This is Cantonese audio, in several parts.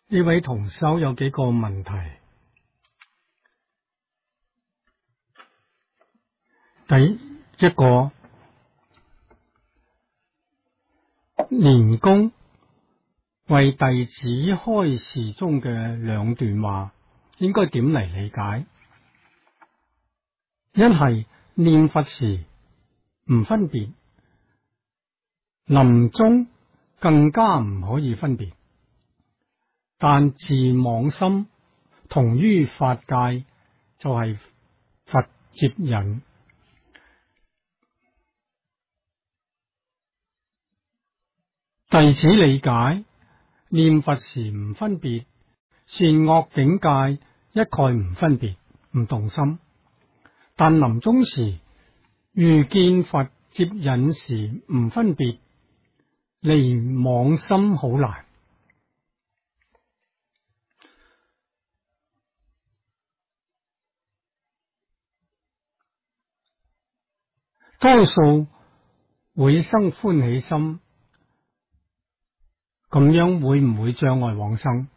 呢位同修有幾個問題。第一個，蓮公為弟子開示中嘅兩段話，應該點嚟理解？一係念佛時唔分別，臨終更加唔可以分別，但自妄心同於法界就係佛接引。弟子理解念佛時唔分別，善惡境界一概唔分別，唔動心。但臨終時遇見佛接引時唔分別，離妄心好難。多數會生歡喜心，咁樣會唔會障礙往生？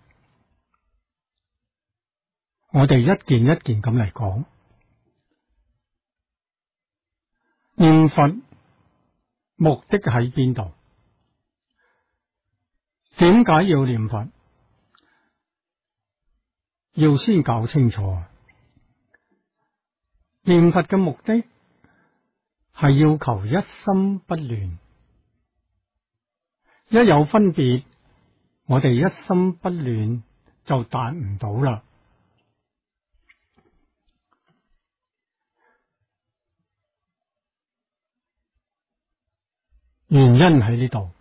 我哋一件一件咁嚟講。念佛目的喺邊度？點解要念佛？要先搞清楚。念佛嘅目的係要求一心不亂。一有分別，我哋一心不亂就達唔到啦。原因喺呢度，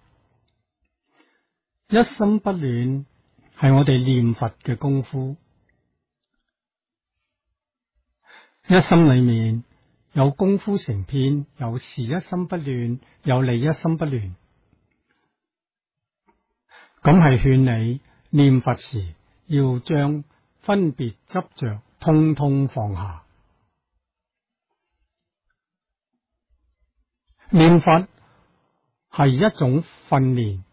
一心不亂係我哋念佛嘅功夫。一心裏面有功夫成片，有事一心不亂，有理一心不亂。咁係勸你念佛時要將分別執着通通放下。念佛係一種訓練，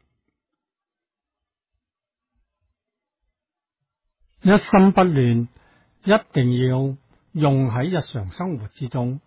一心不亂一定要用喺日常生活之中，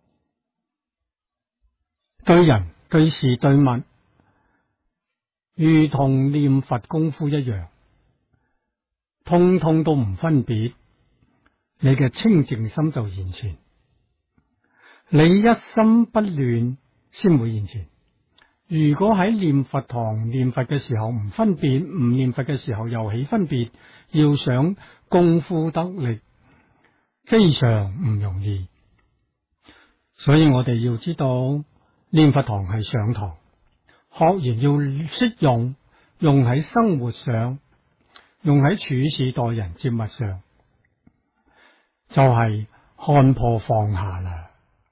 對人對事對物如同念佛功夫一樣，通通都唔分別，你嘅清淨心就現前。你一心不亂先會現前。如果喺念佛堂念佛嘅時候唔分別，唔念佛嘅時候又起分別，要想功夫得力非常唔容易。所以我哋要知道念佛堂係上堂，學完要識用，用喺生活上，用喺處事待人接物上，就係看破放下啦。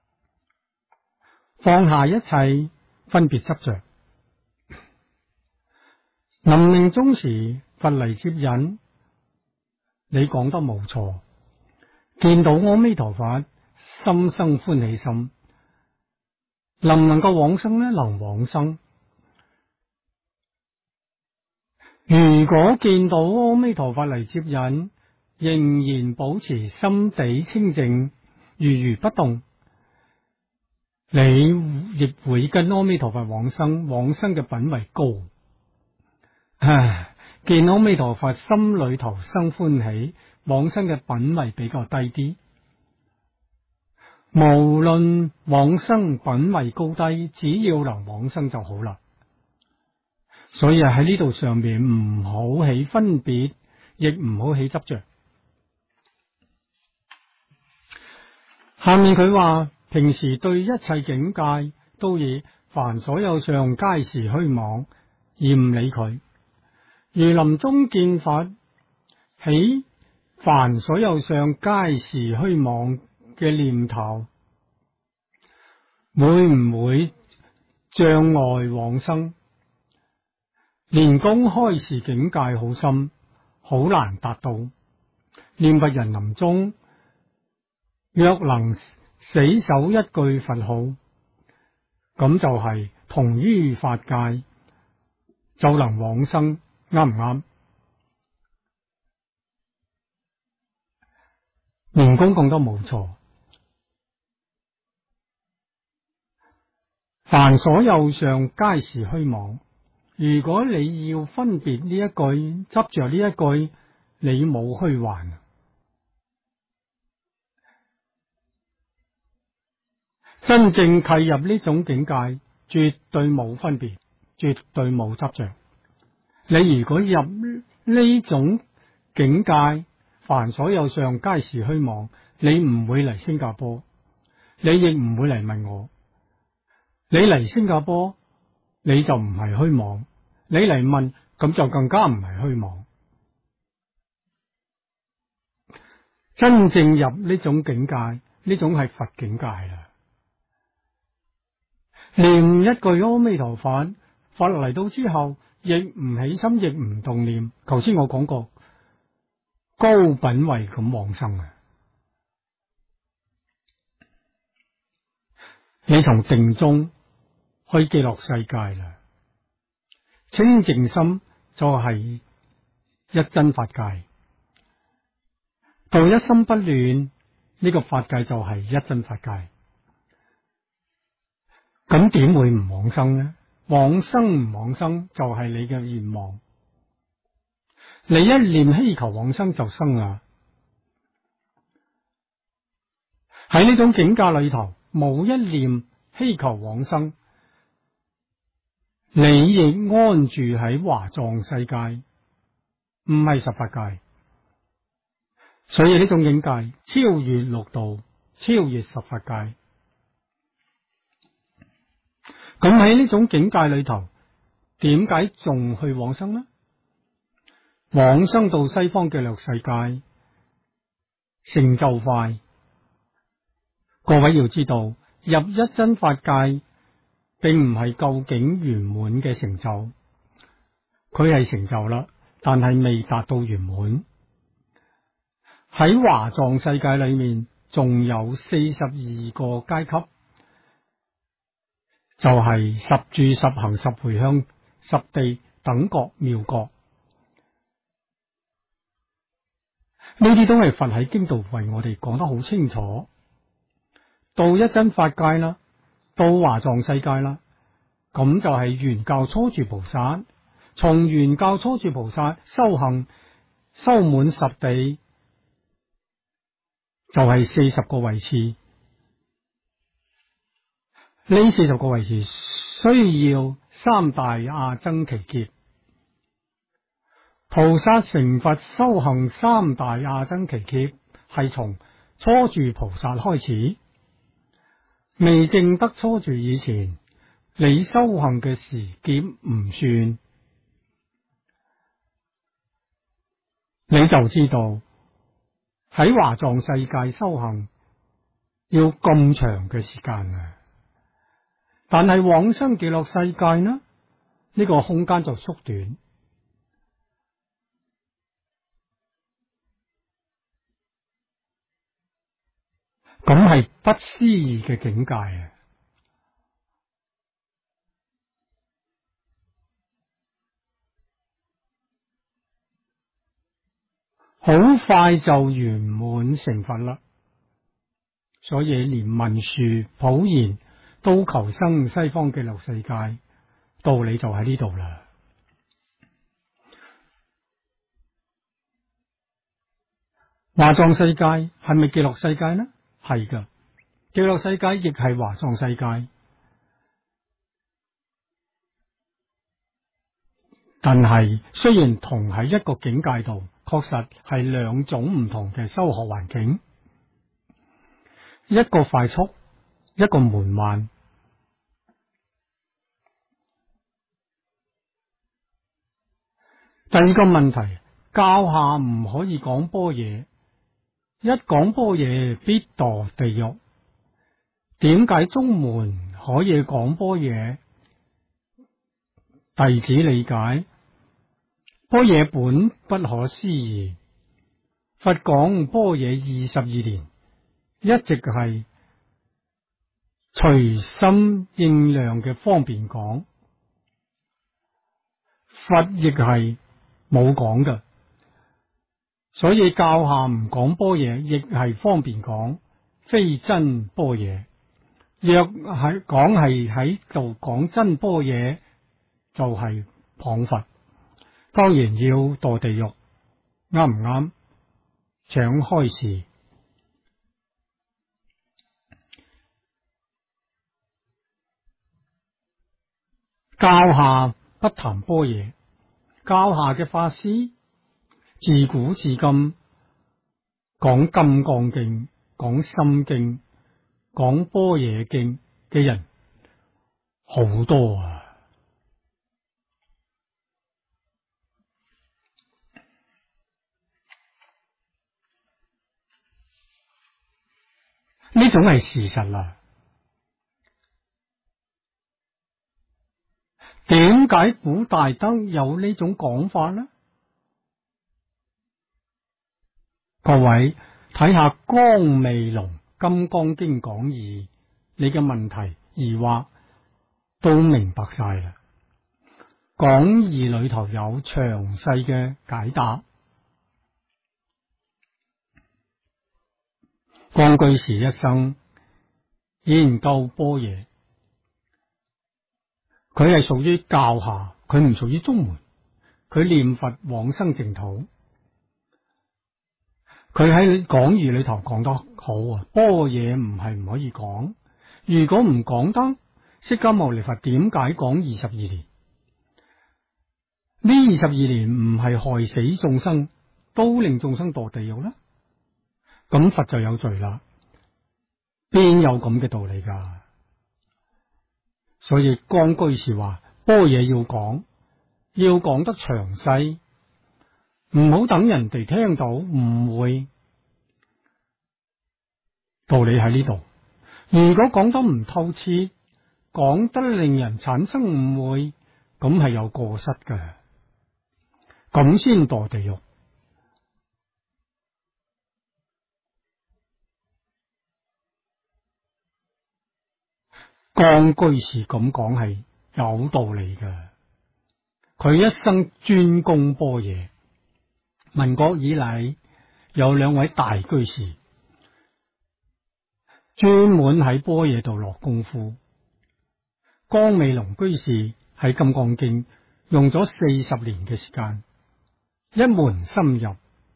放下一切分別執着。臨命終時佛嚟接引，你講得冇錯。見到阿彌陀佛，心生歡喜心，能唔能夠往生呢？能往生。如果見到阿彌陀佛嚟接引，仍然保持心地清淨，如如不動，你亦會跟阿彌陀佛往生，往生嘅品位高。見阿彌陀佛心裏頭生歡喜，往生嘅品位比較低啲。無論往生品位高低，只要能往生就好啦。所以喺呢度上面唔好起分別，亦唔好起執着。下面佢話，平時對一切境界都以凡所有相皆是虛妄，而唔理佢。如臨終見佛，起凡所有相皆是虛妄嘅念頭，會唔會障礙往生？蓮公開示境界好深，好難達到。念佛人臨終若能死守一句佛號，咁就係同於法界，就能往生，啱唔啱？ 員工講得冇錯，凡所有相，皆是虛妄。如果你要分別呢一句，執着呢一句，你冇虛幻。真正契入呢種境界，絕對冇分別，絕對冇執着。你如果入呢種境界，凡所有相皆是虛妄，你唔會嚟新加坡，你亦唔會嚟問我。你嚟新加坡，你就唔係虛妄；你嚟問，咁就更加唔係虛妄。真正入呢種境界，呢種係佛境界啦。念一句阿彌陀佛，佛嚟到之後，亦唔起心，亦唔動念。頭先我講過，高品位咁往生啊！你從定中去極樂世界啦，清淨心就係一真法界，到一心不亂，呢個法界就係一真法界。咁點會唔往生呢？往生唔往生就係你嘅願望。你一念希求往生就生啦。喺呢種境界裏頭，冇一念希求往生，你亦安住喺華藏世界，唔係十法界。所以呢種境界超越六道，超越十法界。咁喺呢種境界裏頭，點解仲去往生呢？往生到西方極樂世界，成就快。各位要知道，入一真法界，並唔係究竟圓滿嘅成就，佢係成就啦，但係未達到圓滿。喺華藏世界裏面，仲有42個階級。就係十住、十行、十回向、十地等覺妙覺，呢啲都係佛喺經度為我哋講得好清楚。到一真法界啦，到華藏世界啦，咁就係原教初住菩薩，從原教初住菩薩修行修滿十地，就係40個位次。呢40個位置需要三大阿僧祇劫，菩薩成佛修行三大阿僧祇劫係從初住菩薩開始，未證得初住以前，你修行嘅時劫唔算，你就知道喺華藏世界修行要咁長嘅時間啊！但係往生極樂世界呢？呢個空間就縮短，咁係不思議嘅境界啊！好快就圓滿成佛啦，所以連文殊、普賢都求生西方極樂世界，道理就喺呢度啦。華藏世界係咪極樂世界呢？係噶，極樂世界亦係華藏世界，但係雖然同喺一個境界度，確實係兩種唔同嘅修學環境，一個快速，一個緩慢。第二個問題，教下唔可以講般若，一講般若必墮地獄。點解宗門可以講般若？弟子理解，般若本不可思議。佛講般若22年，一直係隨心應量嘅方便講，佛亦係冇講嘅。 所以教下唔講般若，亦係方便講，非真般若。若係講係喺度講真般若，就係謗佛，當然要墮地獄，啱唔啱？請開示。教下不談般若，教下嘅法師自古至今講金剛經、講心經、講般若經嘅人好多啊！呢種係事實啦。點解古大德有呢種講法呢？各位睇下江未龍《金剛經講義》，你嘅問題疑惑都明白晒啦。講義裏頭有詳細嘅解答。光居士一生研究般若，佢係屬於教下，佢唔屬於宗門。佢念佛往生淨土，佢喺講義裏頭講得好啊！般若唔係唔可以講，如果唔講得，釋迦牟尼佛點解講22年？呢22年唔係害死眾生，都令眾生墮地獄呢？咁佛就有罪啦，邊有咁嘅道理噶？所以光居士話般若要講，要講得詳細，唔好等人哋聽到誤會。道理喺呢度。如果講得唔透徹，講得令人產生誤會，咁係有過失嘅，咁先墮地獄。光居士咁講係有道理嘅，佢一生專攻般若。民國以嚟有兩位大居士專門喺般若度落功夫。江美龍居士喺《金剛經》用咗40年嘅時間，一門深入。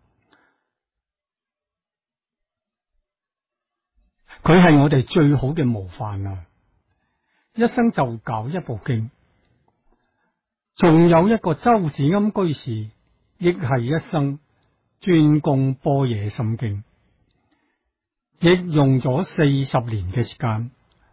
佢係我哋最好嘅模範啊！一生就搞一部經。仲有一個周子庵居士，亦係一生專攻般若心經，亦用咗40年嘅時間。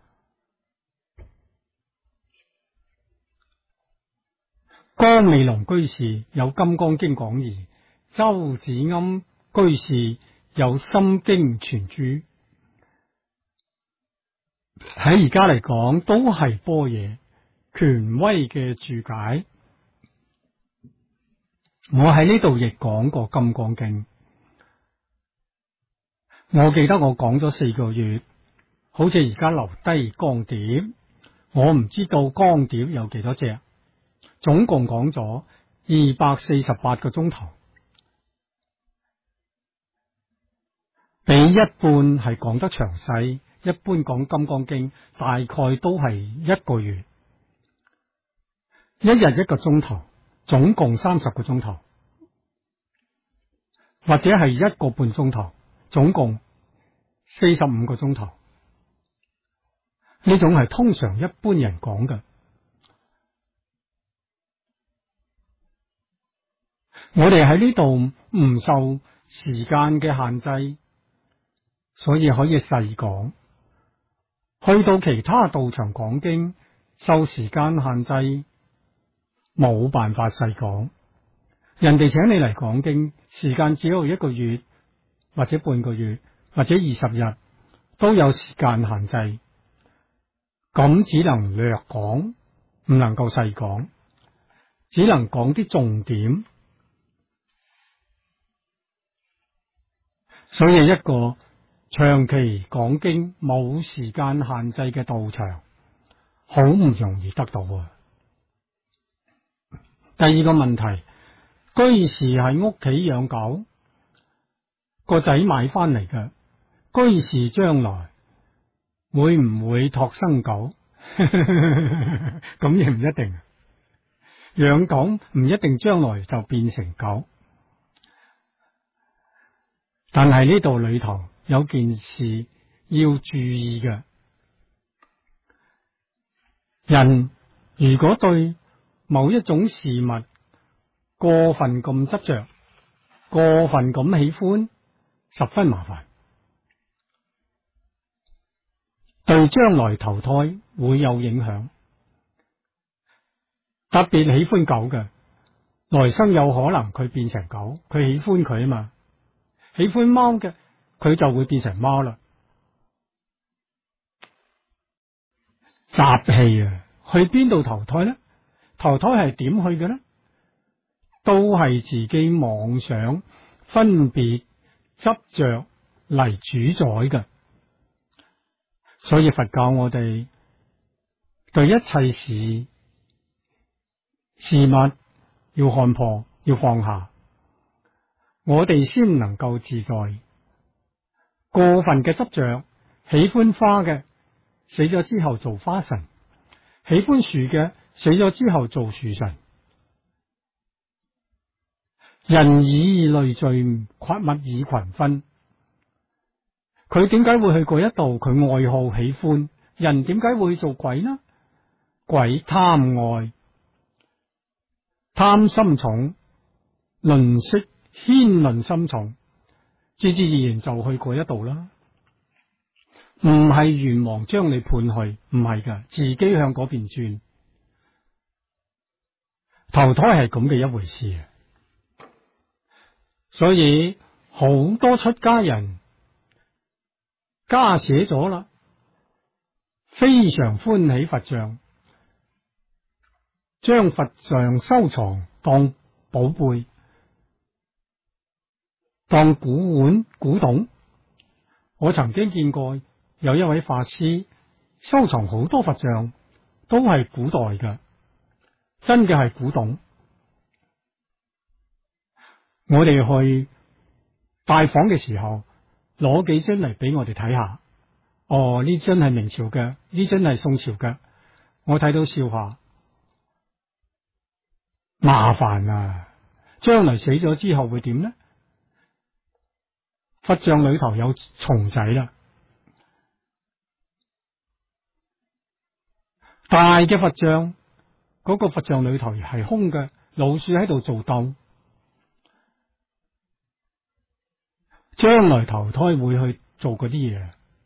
江美龍居士有《金剛經》講義，周子庵居士有《心經》全注。喺而家嚟講，都係般若權威嘅注解。我喺呢度亦講過《金剛經》，我記得我講咗4個月，好似而家留低光碟，我唔知道光碟有幾多隻，總共講咗248個鐘頭，比一般係講得詳細。一般講《金剛經》大概都係1個月，一日1個鐘頭，總共30個鐘頭，或者係1個半鐘頭，總共45個鐘頭。呢種係通常一般人講嘅。我哋喺呢度唔受時間嘅限制，所以可以細講。去到其他道場講經，受時間限制，冇辦法細講。人哋請你嚟講經，時間只有1個月，或者半個月，或者20日，都有時間限制。咁只能略講，唔能夠細講，只能講啲重點。所以一個長期講經冇時間限制嘅道場，好唔容易得到啊。第二個問題，居士喺屋企養狗， 個仔買翻嚟嘅，居士將來會唔會託生狗？咁亦唔一定。養狗唔一定將來就變成狗。但係呢度裏頭有件事要注意嘅，人如果對某一種事物過分咁執着，過分咁喜歡，十分麻煩，對將來投胎會有影響。特別喜歡狗嘅，來生有可能佢變成狗，佢喜歡佢啊嘛。喜歡貓嘅，佢就會變成貓啦。雜氣啊，去邊度投胎呢？投胎係點去嘅呢？都係自己妄想、分別、執着嚟主宰嘅。所以佛教我哋對一切事物要看破，要放下，我哋先能夠自在。過分嘅執着，喜歡花嘅，死咗之後做花神；喜歡樹嘅，死咗之後做樹神。人以類聚，物以群分。佢點解會去嗰一度？佢愛好喜歡。人點解會做鬼呢？鬼貪愛，貪心重，吝嗇牽吝心重，自自然然就去嗰一度啦。唔係閻王將你判去，唔係噶，自己向嗰邊轉。投胎係咁嘅一回事。所以好多出家人加寫咗啦，非常歡喜佛像，將佛像收藏當寶貝，當古玩古董。我曾經見過有一位法師收藏好多佛像，都係古代嘅，真嘅係古董。我哋去拜訪嘅時候，攞幾樽嚟俾我哋睇下。哦，呢樽係明朝嘅，呢樽係宋朝嘅。我睇到笑話，麻煩啊！將來死咗之後會點呢？佛像裏頭有蟲仔啦，大嘅佛像，嗰個佛像裏頭係空嘅，老鼠喺度做竇。將來投胎會去做嗰啲嘢，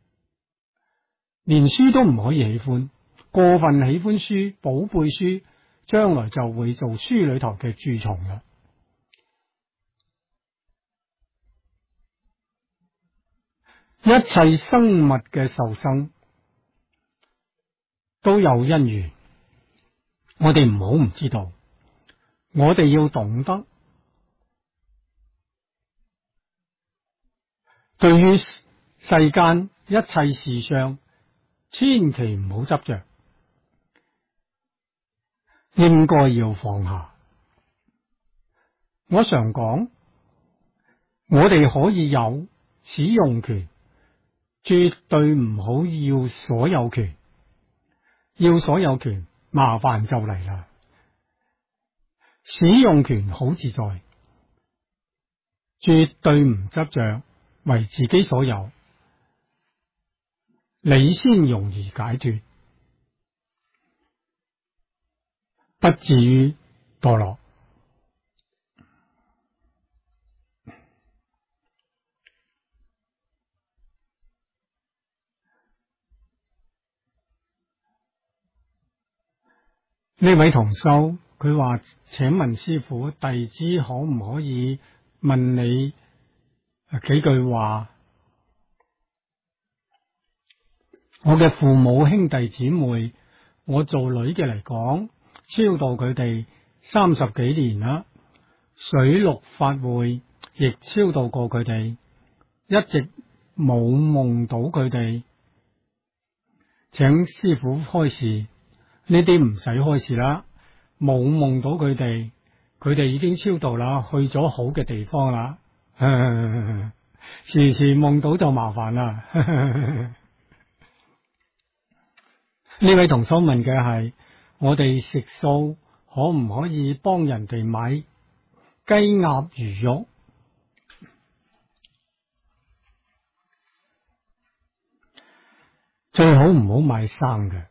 連書都唔可以喜歡，過分喜歡書、寶貝書，將來就會做書裏頭嘅蛀蟲啦。一切生物嘅受生都有因緣，我哋唔好唔知道，我哋要懂得。對於世間一切事上，千祈唔好執着，應該要放下。我常講，我哋可以有使用權，絕對唔好要所有權。要所有權，麻煩就嚟啦。使用權好自在，絕對唔執着為自己所有，你先容易解脫，不至於墮落。呢位同修佢話：請問師父，弟子可唔可以問你幾句話？我嘅父母兄弟姊妹，我做女嘅嚟講，超度佢哋30幾年啦，水陸法會亦超度過佢哋，一直冇夢到佢哋，請師父開示。呢啲唔使開示啦，冇夢到佢哋，佢哋已經超度啦，去咗好嘅地方啦。 時時夢到就麻煩啦。呢位同修問嘅係：我哋食素可唔可以幫人哋買雞鴨魚肉？最好唔好買生嘅，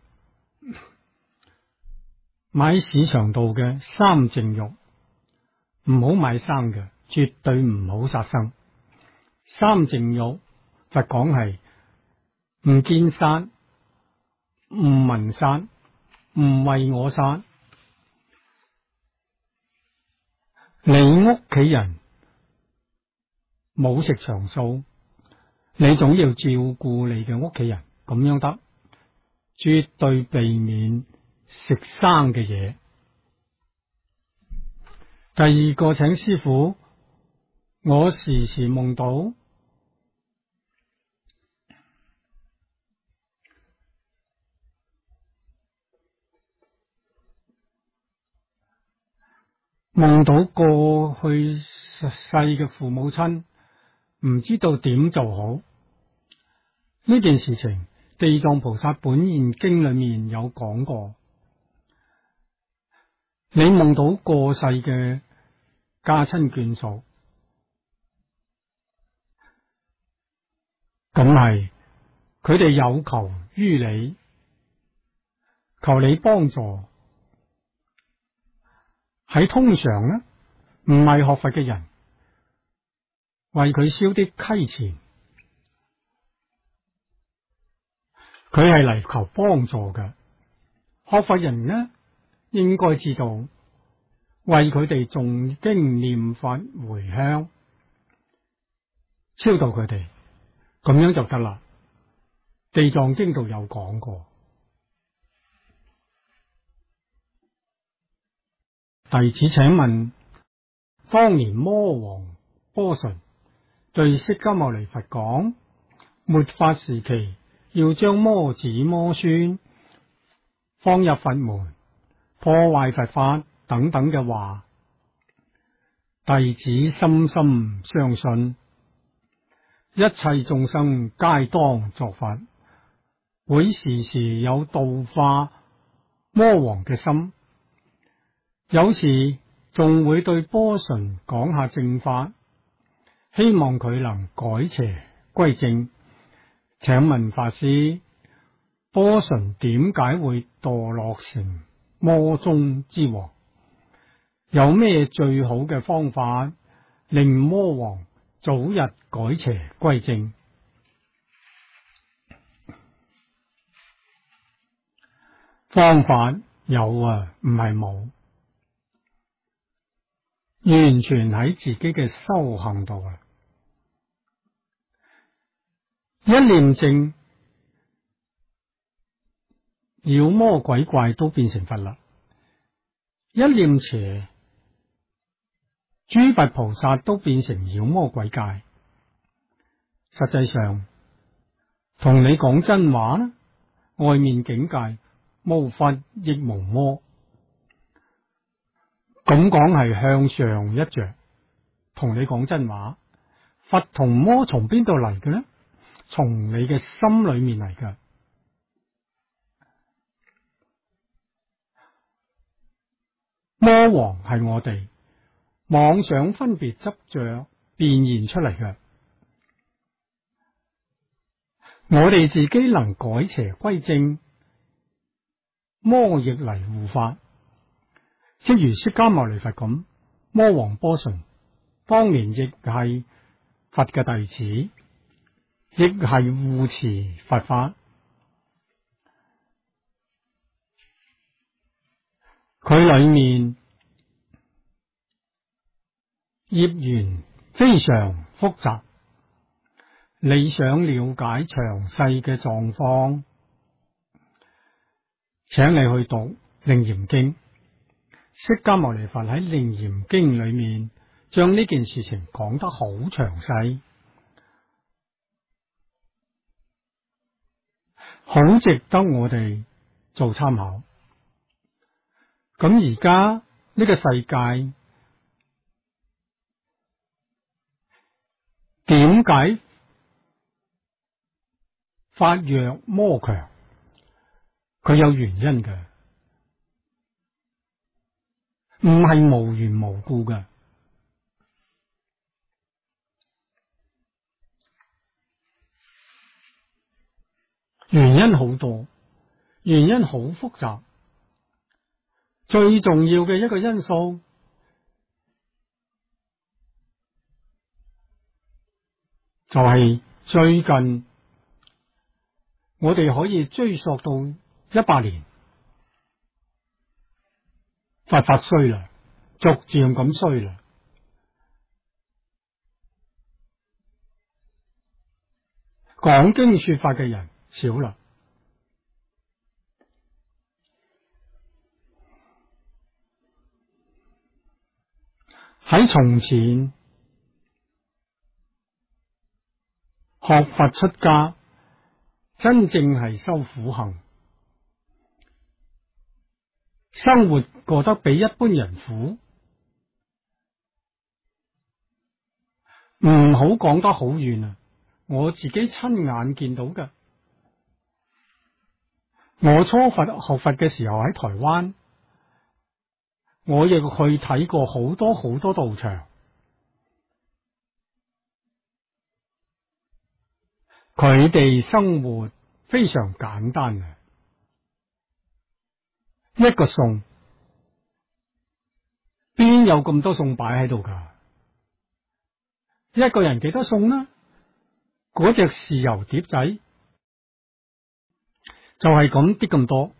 買市場度嘅三淨肉，唔好買生嘅，絕對唔好殺生。三淨肉，佛講係唔見殺、唔聞殺、唔為我殺。你屋企人冇食長素，你總要照顧你嘅屋企人，咁樣得，絕對避免食生嘅嘢。第二個請師父，我時時夢到過去世嘅父母親，唔知道點做好。呢件事情，地藏菩薩本願經裏面有講過。你夢到過世嘅家親眷屬，咁係佢哋有求於你，求你幫助。喺通常呢，唔係學佛嘅人，為佢燒啲溪錢，佢係嚟求幫助嘅。學佛人呢，應該知道為佢哋誦經念佛回向，超度佢哋，咁樣就得啦。地藏經度有講過。弟子請問，當年魔王波旬對釋迦牟尼佛講，末法時期要將魔子魔孫放入佛門，破壞佛法等等嘅話，弟子深深相信，一切眾生皆當作佛，會時時有度化魔王嘅心。有時仲會對波旬講下正法，希望佢能改邪歸正。請問法師，波旬點解會墮落成魔中之王？有咩最好嘅方法令魔王早日改邪歸正？方法有啊，唔係冇。完全喺自己嘅修行度啊！一念正，妖魔鬼怪都變成佛啦；一念邪，諸佛菩薩都變成妖魔鬼怪。實際上，同你講真話啦，外面境界無佛亦無魔。咁講係向上一着，同你講真話，佛同魔從邊度嚟嘅呢？從你嘅心裏面嚟嘅。魔王係我哋妄想分別執着變現出嚟嘅，我哋自己能改邪歸正，魔亦嚟護法。即如釋迦牟尼佛咁，魔王波旬當年亦係佛嘅弟子，亦係護持佛法。佢裏面業緣非常複雜，你想了解詳細嘅狀況，請你去讀《楞嚴經》。釋迦牟尼佛喺《楞嚴經》裏面將呢件事情講得好詳細，好值得我哋做參考。咁而家呢個世界點解發弱魔強？佢有原因嘅，唔係無緣無故嘅。原因好多，原因好複雜。最重要嘅一個因素就係最近我哋可以追溯到100年，佛法衰啦，逐漸咁衰啦。講經說法嘅人少啦。喺從前學佛出家，真正係修苦行，生活過得比一般人苦。唔好講得好遠啊！我自己親眼見到嘅。我初學佛嘅時候喺台灣，我亦去睇過好多好多道場。佢哋生活非常簡單啊！一個餸，邊有咁多餸擺喺度㗎？一個人幾多餸呢？嗰隻豉油碟仔就係咁啲咁多。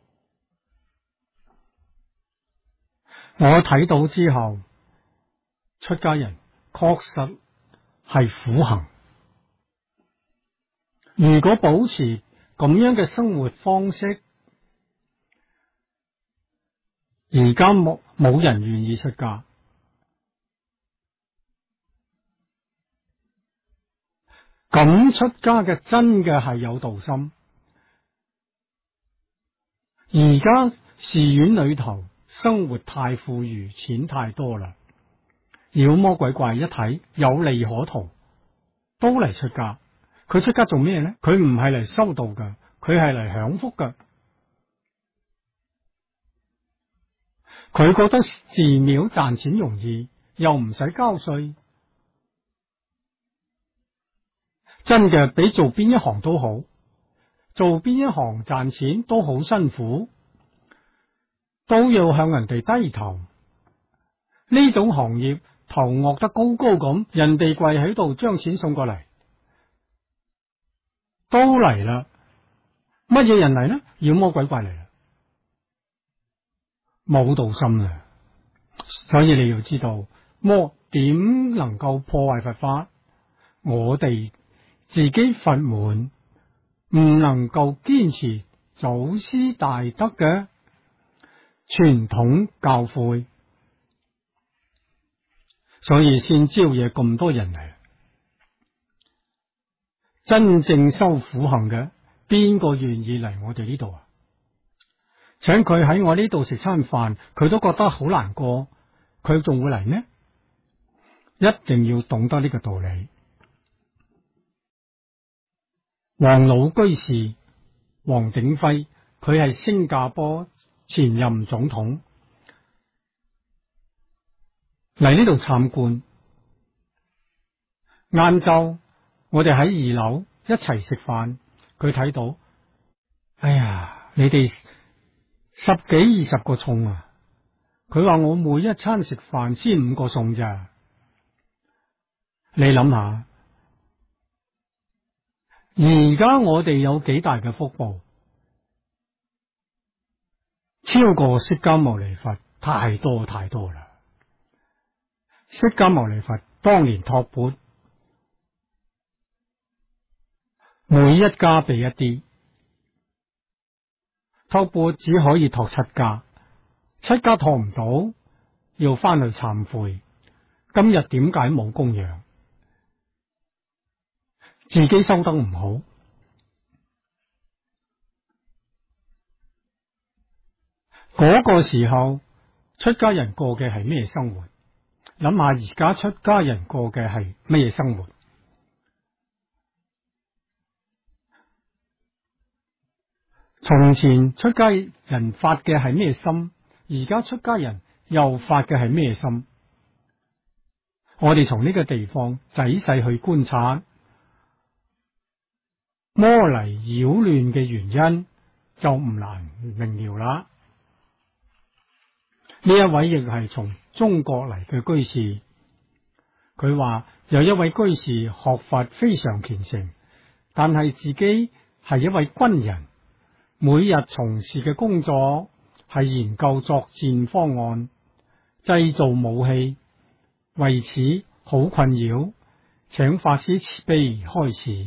我睇到之後，出家人確實係苦行。如果保持咁樣嘅生活方式，而家冇人願意出家。咁出家嘅真嘅係有道心。而家寺院裏頭生活太富裕，錢太多啦，妖魔鬼怪一睇有利可圖，都嚟出家。佢出家做咩呢？佢唔係嚟修道噶，佢係嚟享福噶。佢覺得寺廟賺錢容易，又唔使交稅，真嘅比做邊一行都好。做邊一行賺錢都好辛苦，都要向人哋低頭。呢種行業頭昂得高高咁，人哋跪喺度將錢送過嚟，都嚟啦。乜嘢人嚟呢？妖魔鬼怪嚟啦，冇道心啦。所以你要知道，魔點能夠破壞佛法？我哋自己佛門唔能夠堅持祖師大德嘅傳統教誨，所以先招惹咁多人嚟。真正修苦行嘅，邊個願意嚟我哋呢度啊？請佢喺我呢度食餐飯，佢都覺得好難過，佢仲會嚟呢？一定要懂得呢個道理。黃老居士黃鼎輝，佢係新加坡前任總統，嚟呢度參觀。晏晝我哋喺2樓一齊食飯，佢睇到，哎呀，你哋10幾20個餸啊！佢話我每一餐食飯先5個餸咋？你諗下，而家我哋有幾大嘅福報，超過釋迦牟尼佛太多太多啦！釋迦牟尼佛當年托缽，每一家俾一啲，托缽只可以托7家，7家托唔到，要翻去懺悔。今日點解冇供養？自己修得唔好。嗰個時候出家人過嘅係咩生活？諗下而家出家人過嘅係咩生活？ 從前出家人發嘅係咩心，而家出家人又發嘅係咩心？我哋從呢個地方仔細去觀察魔嚟擾亂嘅原因，就唔難明了啦。呢一位亦係從中國嚟嘅居士，佢話有一位居士學佛非常虔誠，但係自己係一位軍人，每日從事嘅工作係研究作戰方案、製造武器，為此好困擾，請法師慈悲開示。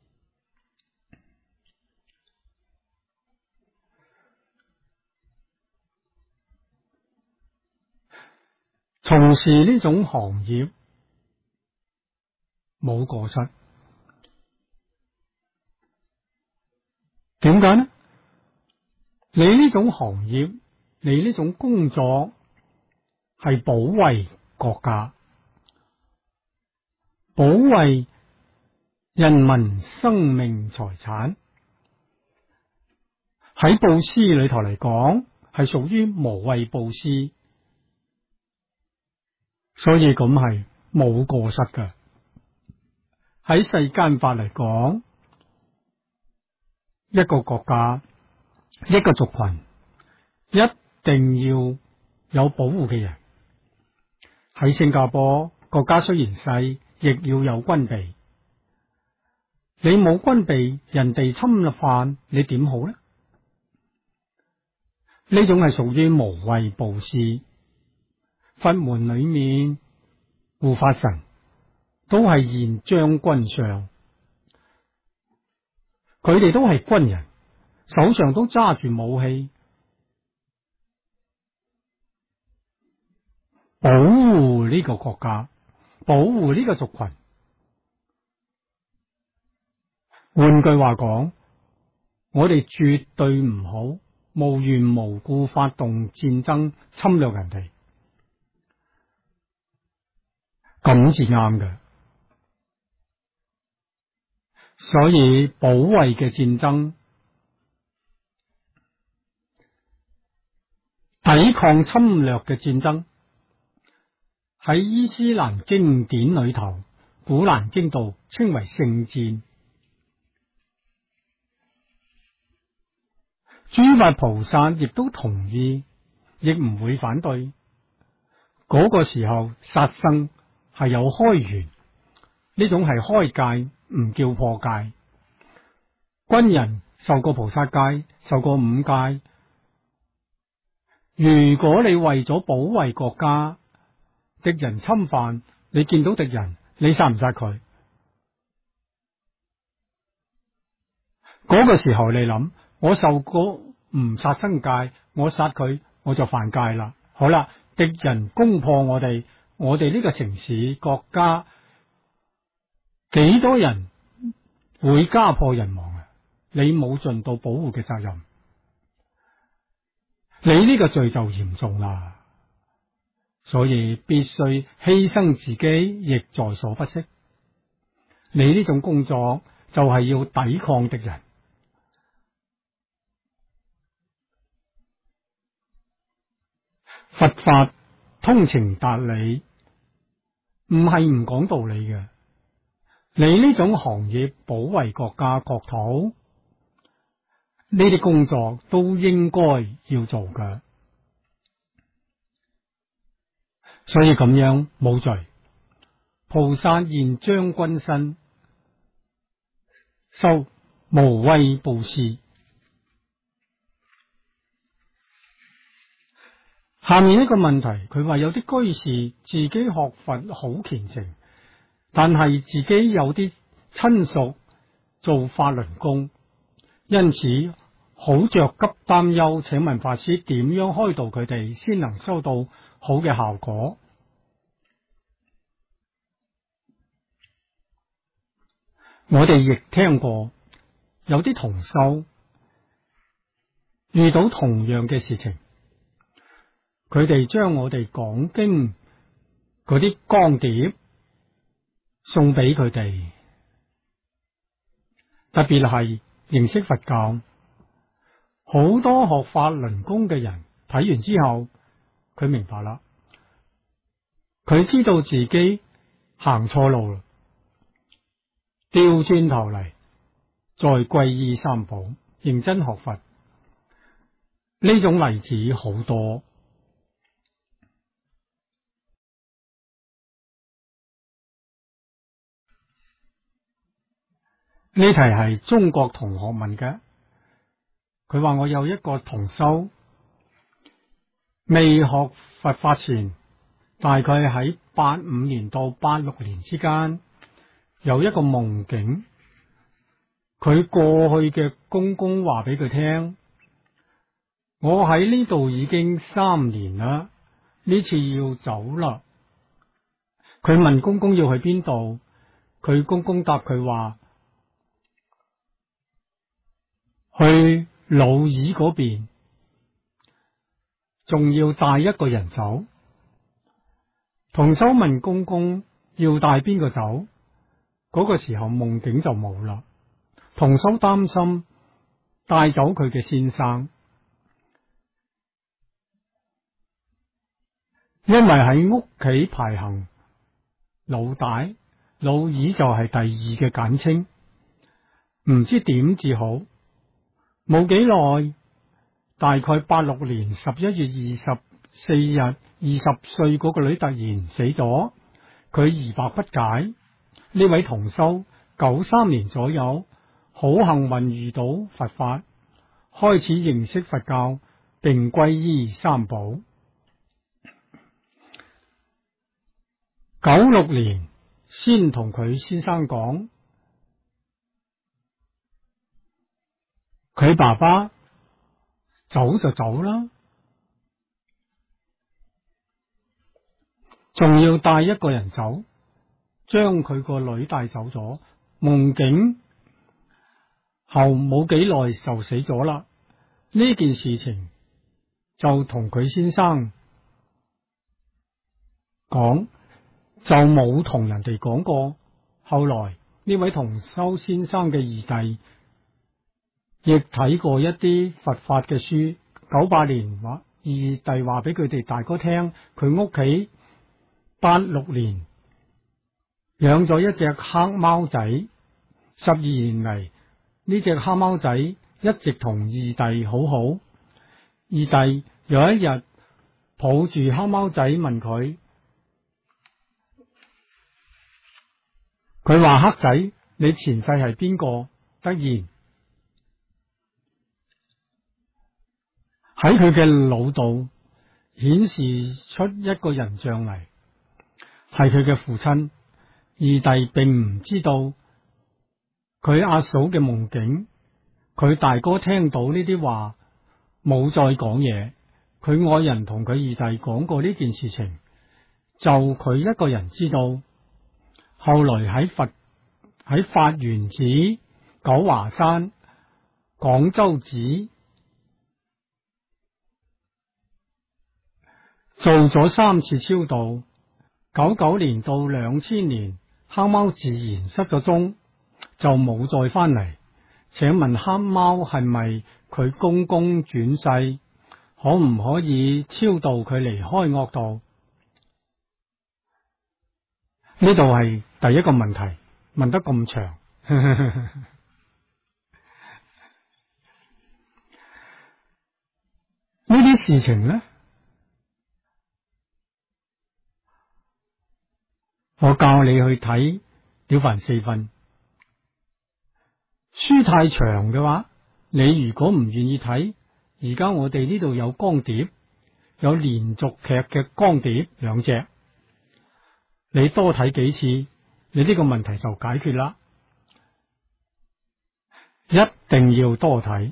從事呢種行業冇過失，點解呢？你呢種行業，你呢種工作係保衛國家，保衛人民生命財產，喺布施裏頭嚟講，係屬於無畏布施，所以咁係冇過失嘅。喺世間法嚟講，一個國家、一個族群一定要有保護嘅人。喺新加坡，國家雖然細，亦要有軍備。你冇軍備，人哋侵犯你點好呢？呢種係屬於無畏布施。佛門裏面護法神都係現將軍相，佢哋都係軍人，手上都揸住武器，保護呢個國家，保護呢個族群。換句話講，我哋絕對唔好無緣無故發動戰爭侵略人哋，咁至啱嘅。所以保衛嘅戰爭，抵抗侵略嘅戰爭，喺伊斯蘭經典裏頭，古蘭經度稱為聖戰。諸佛菩薩亦都同意，亦唔會反對。嗰個時候殺生係有開緣，呢種係開戒，唔叫破戒。軍人受過菩薩戒，受過五戒。如果你為咗保衛國家，敵人侵犯，你見到敵人，你殺唔殺佢？嗰個時候你諗，我受過唔殺生戒，我殺佢，我就犯戒啦。好啦，敵人攻破我哋呢個城市國家，幾多人會家破人亡啊？你冇盡到保護嘅責任，你呢個罪就嚴重啦。所以必須犧牲自己，亦在所不惜。你呢種工作就係要抵抗敵人。佛法通情達理，唔係唔講道理嘅。你呢種行業保衛國家國土，呢啲工作都應該要做嘅。所以咁樣冇罪。菩薩現將軍身，修無畏布施。下面一個問題，佢話有啲居士自己學佛好虔誠，但係自己有啲親屬做法輪功，因此好着急擔憂，請問法師點樣開導佢哋先能收到好嘅效果？我哋亦聽過有啲同修遇到同樣嘅事情，佢哋將我哋講經嗰啲光碟送俾佢哋，特別係認識佛教， 好多學法輪功嘅人睇完之後，佢明白啦，佢知道自己行錯路啦，調轉頭嚟再皈依三寶，認真學佛。呢種例子好多。呢題係中國同學問嘅，佢話我有一個同修，未學佛法前，大概喺85年到86年之間，有一個夢境，佢過去嘅公公話俾佢聽，我喺呢度已經3年啦，呢次要走啦。佢問公公要去邊度，佢公公答佢話，去老二嗰邊，仲要帶一個人走。同修問公公要帶邊個走，嗰個時候夢境就冇啦。同修擔心帶走佢嘅先生，因為喺屋企排行老大，老二就係第二嘅簡稱，唔知點至好。冇幾耐，大概86年11月24日，20歲嗰個女突然死咗，佢疑惑不解。呢位同修93年左右，好幸運遇到佛法，開始認識佛教，並皈依三寶。96年先同佢先生講，佢爸爸走就走啦，仲要帶一個人走，將佢個女帶走咗。夢境後冇幾耐就死咗啦。呢件事情就同佢先生講，就冇同人哋講過。後來呢位同修先生嘅二弟亦睇過一啲佛法嘅書。98年話，二弟話俾佢哋大哥聽，佢屋企86年養咗一隻黑貓仔，12年嚟呢隻黑貓仔一直同二弟好好。二弟有一日抱住黑貓仔問佢，佢話，黑仔，你前世係邊個？突然喺佢嘅腦度顯示出一個人像嚟，係佢嘅父親。二弟並唔知道佢阿嫂嘅夢境，佢大哥聽到呢啲話冇再講嘢。佢愛人同佢二弟講過呢件事情，就佢一個人知道。後來喺法源寺、九華山、廣州寺做咗3次超度。99年到2000年，黑貓自然失咗蹤，就冇再翻嚟。請問黑貓係咪佢公公轉世？可唔可以超度佢離開惡道？呢度係第一個問題，問得咁長。呢啲事情呢，我教你去睇《了凡四訓》。書太長嘅話，你如果唔願意睇，而家我哋呢度有光碟，有連續劇嘅光碟2隻，你多睇幾次，你呢個問題就解決啦。一定要多睇。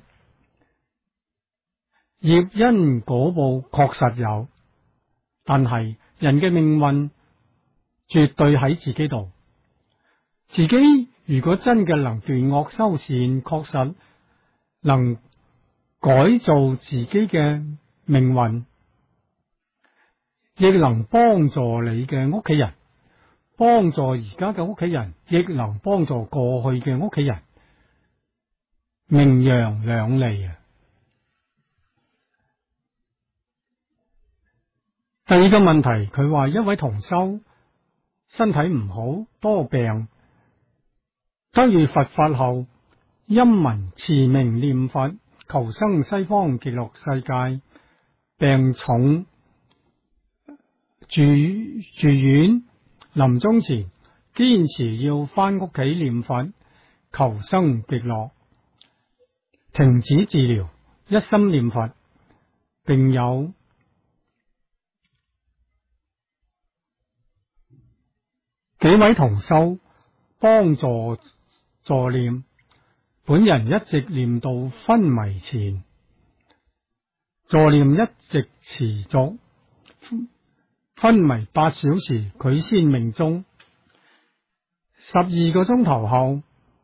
業因果報確實有，但係人嘅命運絕對喺自己度。自己如果真嘅能斷惡修善，確實能改造自己嘅命運，亦能幫助你嘅屋企人，幫助而家嘅屋企人，亦能幫助過去嘅屋企人，名揚兩利啊！ 第二個問題，佢話一位同修身體唔好，多病，得遇佛法後，音聞持名念佛，求生西方極樂世界，病重住院，臨終前堅持要翻屋企念佛，求生極樂，停止治療，一心念佛，並有幾位同修幫助助念，本人一直念到昏迷前，助念一直持續，昏迷8小時，佢先命終。12個鐘頭後，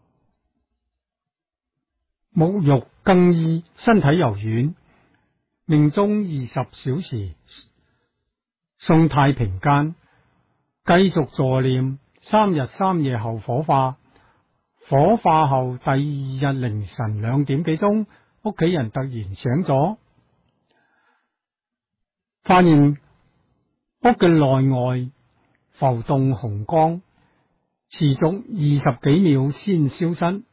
沐浴更衣，身體柔軟，命終20小時，送太平間。繼續助念3日3夜後火化，火化後第2日凌晨2點幾鐘，屋企人突然醒咗，發現屋嘅內外浮動紅光，持續20幾秒先消失。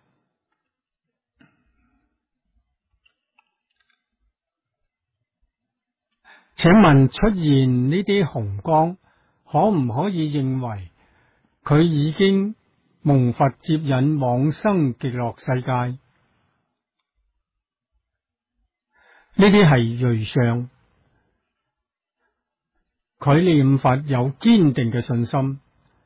請問出現呢啲紅光，可唔可以認為佢已經蒙佛接引往生極樂世界？呢啲係瑞相，佢念佛有堅定嘅信心，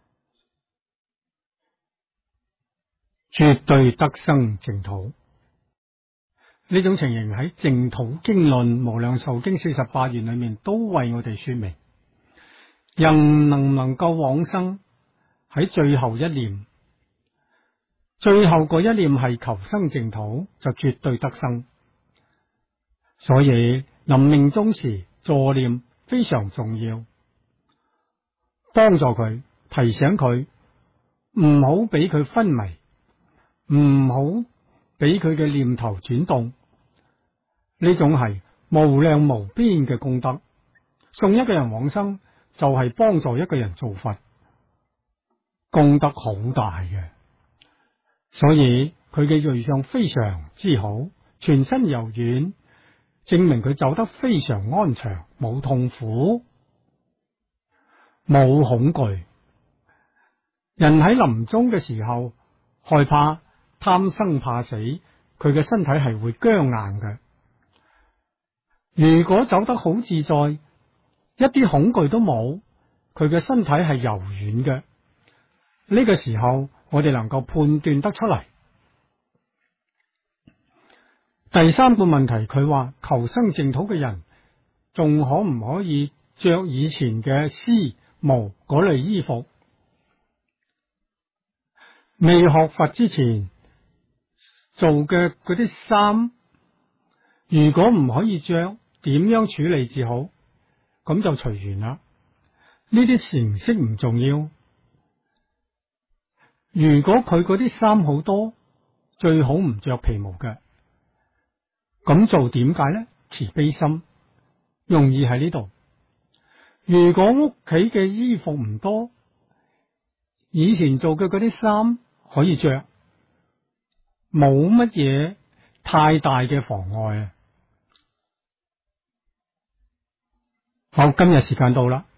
絕對得生淨土。呢種情形喺淨土經論無量壽經48願裏面都為我哋說明。人能唔能夠往生，喺最後一念，最後嗰一念係求生淨土，就絕對得生。所以臨命終時助念非常重要，幫助佢，提醒佢唔好俾佢昏迷，唔好俾佢嘅念頭轉動。呢種係無量無邊嘅功德，送一個人往生就係幫助一個人做佛，功德好大嘅。所以佢嘅瑞相非常之好，全身柔軟，證明佢走得非常安詳，冇痛苦，冇恐懼。人喺臨終嘅時候害怕貪生怕死，佢嘅身體係會僵硬嘅。如果走得好自在，一啲恐懼都冇，佢嘅身體係柔軟嘅。呢個時候我哋能夠判斷得出嚟。第三個問題，佢話求生淨土嘅人仲可唔可以着以前嘅絲毛嗰類衣服？未學佛之前做嘅嗰啲衫，如果唔可以着，點樣處理至好？咁就隨緣啦。呢啲形式唔重要。如果佢嗰啲衫好多，最好唔着皮毛嘅。咁做點解呢？慈悲心容易喺呢度。如果屋企嘅衣服唔多，以前做嘅嗰啲衫可以着，冇乜嘢太大嘅妨礙啊。好，今日時間到啦。